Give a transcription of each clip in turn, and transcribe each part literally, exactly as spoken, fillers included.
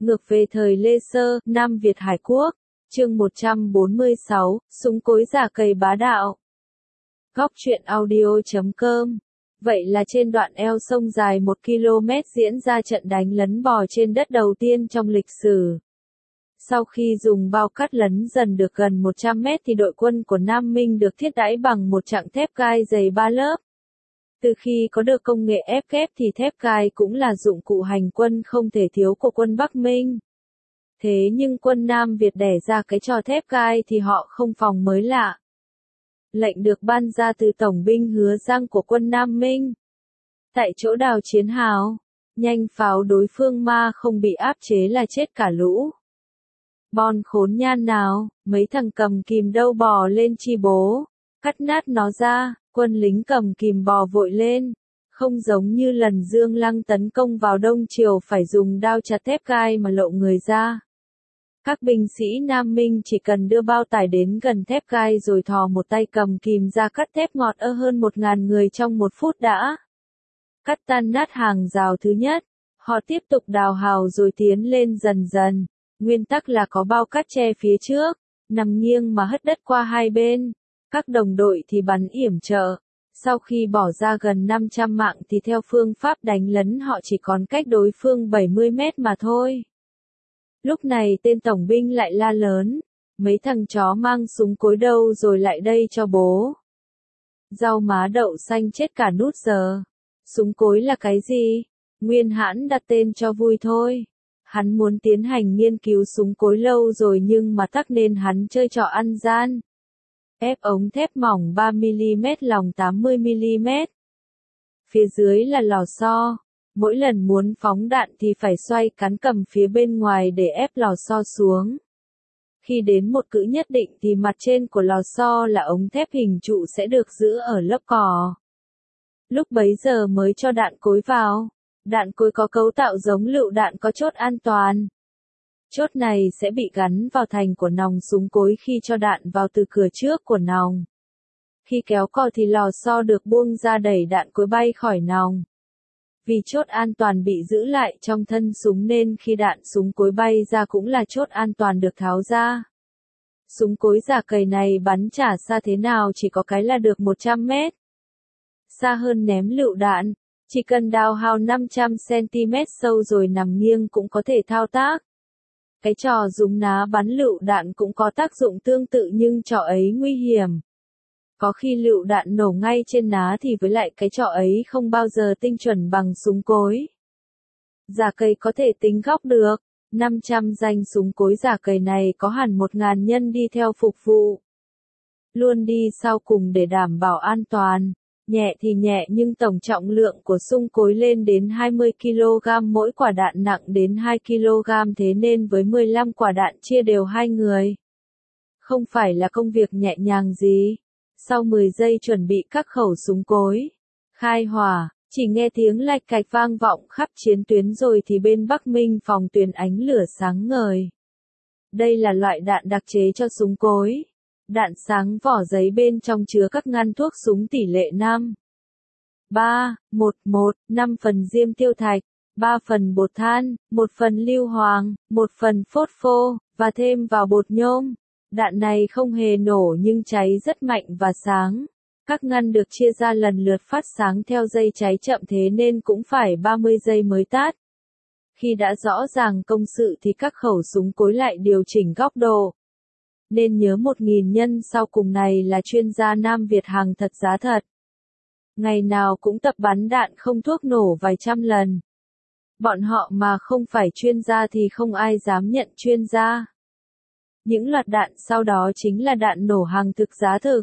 Ngược về thời Lê Sơ, Nam Việt Hải Quốc, chương một trăm bốn mươi sáu, súng cối giả cầy bá đạo. Góc truyện audio chấm com. Vậy là trên đoạn eo sông dài một ki lô mét diễn ra trận đánh lấn bò trên đất đầu tiên trong lịch sử. Sau khi dùng bao cát lấn dần được gần một trăm mét thì đội quân của Nam Minh được thiết đãi bằng một chặng thép gai dày ba lớp. Từ khi có được công nghệ ép kép thì thép gai cũng là dụng cụ hành quân không thể thiếu của quân Bắc Minh. Thế nhưng quân Nam Việt đẻ ra cái trò thép gai thì họ không phòng mới lạ. Lệnh được ban ra từ Tổng binh Hứa Giang của quân Nam Minh. Tại chỗ đào chiến hào, nhanh pháo đối phương ma không bị áp chế là chết cả lũ. Bon khốn nhan nào, mấy thằng cầm kìm đâu bò lên chi bố, cắt nát nó ra, quân lính cầm kìm bò vội lên. Không giống như lần Dương Lăng tấn công vào Đông Triều phải dùng đao chặt thép gai mà lộ người ra. Các binh sĩ Nam Minh chỉ cần đưa bao tải đến gần thép gai rồi thò một tay cầm kìm ra cắt thép ngọt ơ hơn một ngàn người trong một phút đã. Cắt tan nát hàng rào thứ nhất, họ tiếp tục đào hào rồi tiến lên dần dần. Nguyên tắc là có bao cát che phía trước, nằm nghiêng mà hất đất qua hai bên. Các đồng đội thì bắn yểm trợ. Sau khi bỏ ra gần năm trăm mạng thì theo phương pháp đánh lấn họ chỉ còn cách đối phương bảy mươi mét mà thôi. Lúc này tên tổng binh lại la lớn, mấy thằng chó mang súng cối đâu rồi lại đây cho bố. Rau má đậu xanh chết cả nút giờ. Súng cối là cái gì? Nguyên Hãn đặt tên cho vui thôi. Hắn muốn tiến hành nghiên cứu súng cối lâu rồi nhưng mà tắc nên hắn chơi trò ăn gian. Ép ống thép mỏng ba mi li mét lòng tám mươi mi li mét. Phía dưới là lò xo. Mỗi lần muốn phóng đạn thì phải xoay cán cầm phía bên ngoài để ép lò xo xuống. Khi đến một cự nhất định thì mặt trên của lò xo là ống thép hình trụ sẽ được giữ ở lớp cỏ. Lúc bấy giờ mới cho đạn cối vào. Đạn cối có cấu tạo giống lựu đạn có chốt an toàn. Chốt này sẽ bị gắn vào thành của nòng súng cối khi cho đạn vào từ cửa trước của nòng. Khi kéo cò thì lò xo được buông ra đẩy đạn cối bay khỏi nòng. Vì chốt an toàn bị giữ lại trong thân súng nên khi đạn súng cối bay ra cũng là chốt an toàn được tháo ra. Súng cối giả cầy này bắn chả xa thế nào chỉ có cái là được một trăm mét. Xa hơn ném lựu đạn, chỉ cần đào hào năm trăm xăng ti mét sâu rồi nằm nghiêng cũng có thể thao tác. Cái trò dùng ná bắn lựu đạn cũng có tác dụng tương tự nhưng trò ấy nguy hiểm. Có khi lựu đạn nổ ngay trên ná thì với lại cái trò ấy không bao giờ tinh chuẩn bằng súng cối. Giả cầy có thể tính góc được, năm trăm danh súng cối giả cầy này có hẳn một nghìn nhân đi theo phục vụ. Luôn đi sau cùng để đảm bảo an toàn. Nhẹ thì nhẹ nhưng tổng trọng lượng của súng cối lên đến hai mươi ki lô gam mỗi quả đạn nặng đến hai ki lô gam thế nên với mười lăm quả đạn chia đều hai người. Không phải là công việc nhẹ nhàng gì. Sau mười giây chuẩn bị các khẩu súng cối, khai hỏa, chỉ nghe tiếng lạch cạch vang vọng khắp chiến tuyến rồi thì bên Bắc Minh phòng tuyến ánh lửa sáng ngời. Đây là loại đạn đặc chế cho súng cối. Đạn sáng vỏ giấy bên trong chứa các ngăn thuốc súng tỷ lệ năm, ba, một, một, năm phần diêm tiêu thạch, ba phần bột than, một phần lưu hoàng, một phần phốt phô, và thêm vào bột nhôm. Đạn này không hề nổ nhưng cháy rất mạnh và sáng. Các ngăn được chia ra lần lượt phát sáng theo dây cháy chậm thế nên cũng phải ba mươi giây mới tắt. Khi đã rõ ràng công sự thì các khẩu súng cối lại điều chỉnh góc độ. Nên nhớ một nghìn nhân sau cùng này là chuyên gia Nam Việt hàng thật giá thật. Ngày nào cũng tập bắn đạn không thuốc nổ vài trăm lần. Bọn họ mà không phải chuyên gia thì không ai dám nhận chuyên gia. Những loạt đạn sau đó chính là đạn nổ hàng thực giá thực.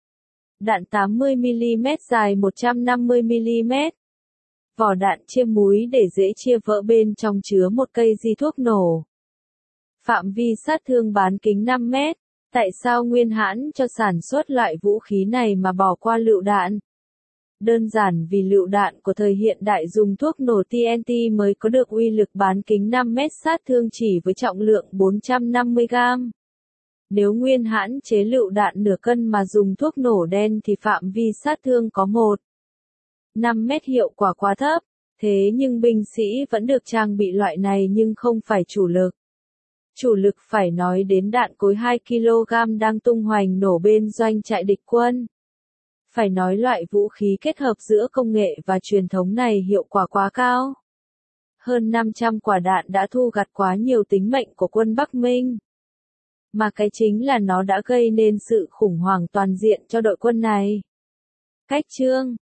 Đạn tám mươi mi li mét dài một trăm năm mươi mi li mét. Vỏ đạn chia múi để dễ chia vỡ bên trong chứa một cây di thuốc nổ. Phạm vi sát thương bán kính năm mét. Tại sao Nguyên Hãn cho sản xuất loại vũ khí này mà bỏ qua lựu đạn? Đơn giản vì lựu đạn của thời hiện đại dùng thuốc nổ tê en tê mới có được uy lực bán kính năm mét sát thương chỉ với trọng lượng bốn trăm năm mươi gam. Nếu Nguyên Hãn chế lựu đạn nửa cân mà dùng thuốc nổ đen thì phạm vi sát thương có một phẩy năm mét hiệu quả quá thấp. Thế nhưng binh sĩ vẫn được trang bị loại này nhưng không phải chủ lực. Chủ lực phải nói đến đạn cối hai ki lô gam đang tung hoành nổ bên doanh trại địch quân. Phải nói loại vũ khí kết hợp giữa công nghệ và truyền thống này hiệu quả quá cao. Hơn năm trăm quả đạn đã thu gặt quá nhiều tính mệnh của quân Bắc Minh. Mà cái chính là nó đã gây nên sự khủng hoảng toàn diện cho đội quân này. Cách chương